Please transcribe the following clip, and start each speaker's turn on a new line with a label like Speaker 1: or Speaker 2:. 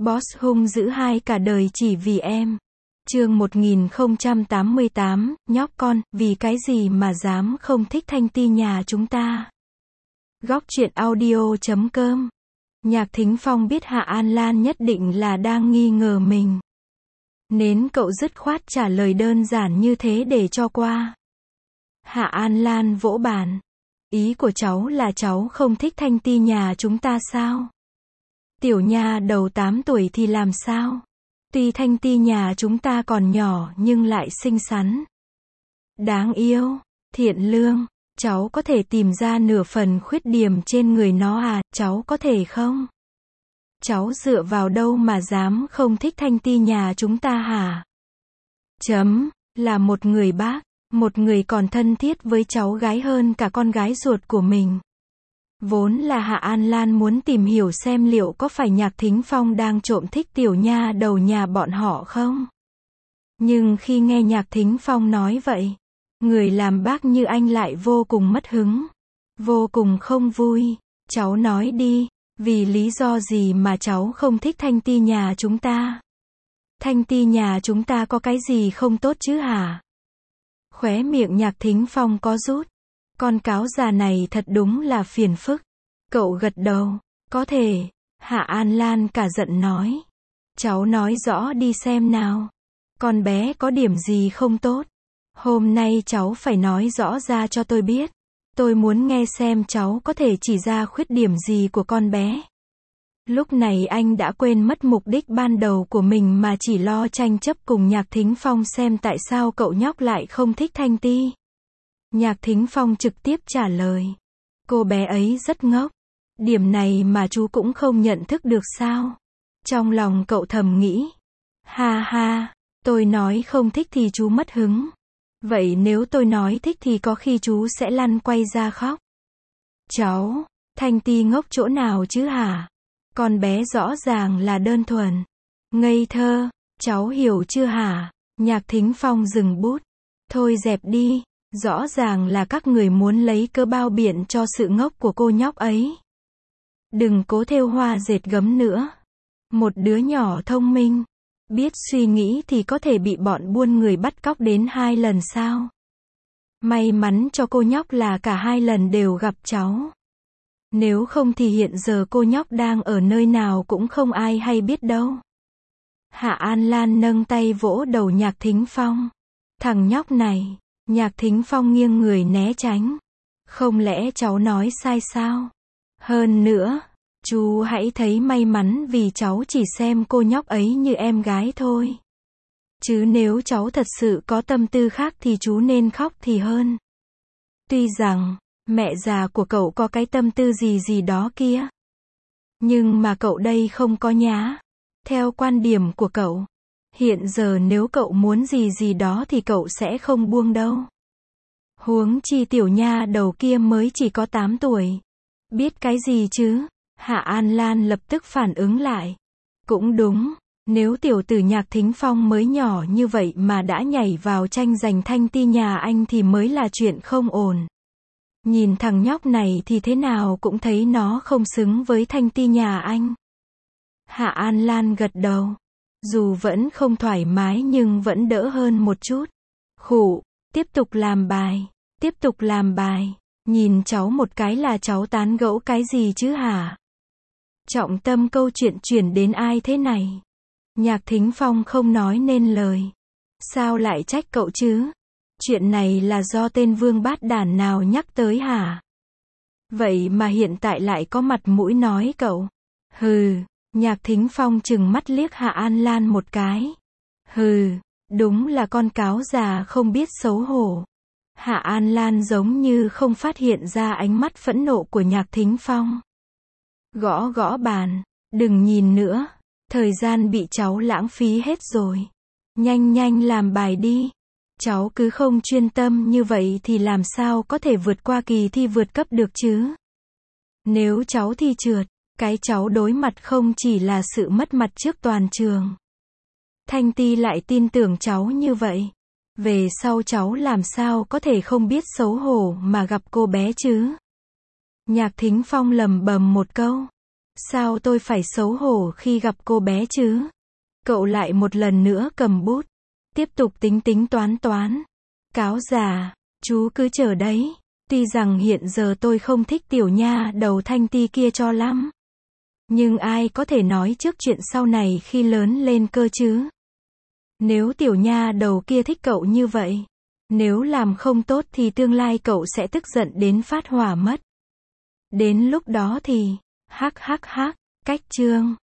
Speaker 1: Boss hung dữ hai cả đời chỉ vì em. Chương 1088, nhóc con, vì cái gì mà dám không thích Thanh Ti nhà chúng ta. Góc truyện audio.com. Nhạc Thính Phong biết Hạ An Lan nhất định là đang nghi ngờ mình, nên cậu dứt khoát trả lời đơn giản như thế để cho qua. Hạ An Lan vỗ bàn. Ý của cháu là cháu không thích Thanh Ti nhà chúng ta sao? Tiểu nha đầu 8 tuổi thì làm sao? Tuy Thanh Ti nhà chúng ta còn nhỏ nhưng lại xinh xắn, đáng yêu, thiện lương. Cháu có thể tìm ra nửa phần khuyết điểm trên người nó à, cháu có thể không? Cháu dựa vào đâu mà dám không thích Thanh Ti nhà chúng ta hả? Là một người bác, một người còn thân thiết với cháu gái hơn cả con gái ruột của mình. Vốn là Hạ An Lan muốn tìm hiểu xem liệu có phải Nhạc Thính Phong đang trộm thích tiểu nha đầu nhà bọn họ không? Nhưng khi nghe Nhạc Thính Phong nói vậy, người làm bác như anh lại vô cùng mất hứng, vô cùng không vui. Cháu nói đi, vì lý do gì mà cháu không thích Thanh Ti nhà chúng ta? Thanh Ti nhà chúng ta có cái gì không tốt chứ hả? Khóe miệng Nhạc Thính Phong có rút. Con cáo già này thật đúng là phiền phức. Cậu gật đầu. Có thể. Hạ An Lan cả giận nói. Cháu nói rõ đi xem nào. Con bé có điểm gì không tốt? Hôm nay cháu phải nói rõ ra cho tôi biết. Tôi muốn nghe xem cháu có thể chỉ ra khuyết điểm gì của con bé. Lúc này anh đã quên mất mục đích ban đầu của mình mà chỉ lo tranh chấp cùng Nhạc Thính Phong xem tại sao cậu nhóc lại không thích Thanh Ti. Nhạc Thính Phong trực tiếp trả lời. Cô bé ấy rất ngốc. Điểm này mà chú cũng không nhận thức được sao? Trong lòng cậu thầm nghĩ. Ha ha, tôi nói không thích thì chú mất hứng. Vậy nếu tôi nói thích thì có khi chú sẽ lăn quay ra khóc. Cháu, Thanh Ti ngốc chỗ nào chứ hả? Con bé rõ ràng là đơn thuần, ngây thơ, cháu hiểu chưa hả? Nhạc Thính Phong dừng bút. Thôi dẹp đi, rõ ràng là các người muốn lấy cớ bao biện cho sự ngốc của cô nhóc ấy. Đừng cố thêu hoa dệt gấm nữa. Một đứa nhỏ thông minh, biết suy nghĩ thì có thể bị bọn buôn người bắt cóc đến 2 lần sao? May mắn cho cô nhóc là cả 2 lần đều gặp cháu. Nếu không thì hiện giờ cô nhóc đang ở nơi nào cũng không ai hay biết đâu. Hạ An Lan nâng tay vỗ đầu Nhạc Thính Phong. Thằng nhóc này. Nhạc Thính Phong nghiêng người né tránh. Không lẽ cháu nói sai sao? Hơn nữa, chú hãy thấy may mắn vì cháu chỉ xem cô nhóc ấy như em gái thôi. Chứ nếu cháu thật sự có tâm tư khác thì chú nên khóc thì hơn. Tuy rằng mẹ già của cậu có cái tâm tư gì đó kia, nhưng mà cậu đây không có nhá. Theo quan điểm của cậu, hiện giờ nếu cậu muốn gì đó thì cậu sẽ không buông đâu. Huống chi tiểu nha đầu kia mới chỉ có 8 tuổi. Biết cái gì chứ? Hạ An Lan lập tức phản ứng lại. Cũng đúng, nếu tiểu tử Nhạc Thính Phong mới nhỏ như vậy mà đã nhảy vào tranh giành Thanh Ti nhà anh thì mới là chuyện không ổn. Nhìn thằng nhóc này thì thế nào cũng thấy nó không xứng với Thanh Ti nhà anh. Hạ An Lan gật đầu. Dù vẫn không thoải mái nhưng vẫn đỡ hơn một chút. Khụ, tiếp tục làm bài, tiếp tục làm bài. Nhìn cháu một cái là cháu tán gẫu cái gì chứ hả? Trọng tâm câu chuyện chuyển đến ai thế này? Nhạc Thính Phong không nói nên lời. Sao lại trách cậu chứ? Chuyện này là do tên vương bát đản nào nhắc tới hả? Vậy mà hiện tại lại có mặt mũi nói cậu. Hừ, Nhạc Thính Phong trừng mắt liếc Hạ An Lan một cái. Hừ, đúng là con cáo già không biết xấu hổ. Hạ An Lan giống như không phát hiện ra ánh mắt phẫn nộ của Nhạc Thính Phong. Gõ gõ bàn, đừng nhìn nữa, thời gian bị cháu lãng phí hết rồi. Nhanh làm bài đi. Cháu cứ không chuyên tâm như vậy thì làm sao có thể vượt qua kỳ thi vượt cấp được chứ? Nếu cháu thi trượt, cái cháu đối mặt không chỉ là sự mất mặt trước toàn trường. Thanh Ti lại tin tưởng cháu như vậy. Về sau cháu làm sao có thể không biết xấu hổ mà gặp cô bé chứ? Nhạc Thính Phong lẩm bẩm một câu. Sao tôi phải xấu hổ khi gặp cô bé chứ? Cậu lại một lần nữa cầm bút. Tiếp tục tính tính toán toán. Cáo già, chú cứ chờ đấy. Tuy rằng hiện giờ tôi không thích tiểu nha đầu Thanh Ti kia cho lắm. Nhưng ai có thể nói trước chuyện sau này khi lớn lên cơ chứ? Nếu tiểu nha đầu kia thích cậu như vậy, nếu làm không tốt thì tương lai cậu sẽ tức giận đến phát hỏa mất. Đến lúc đó thì, hắc hắc hắc, cách chương.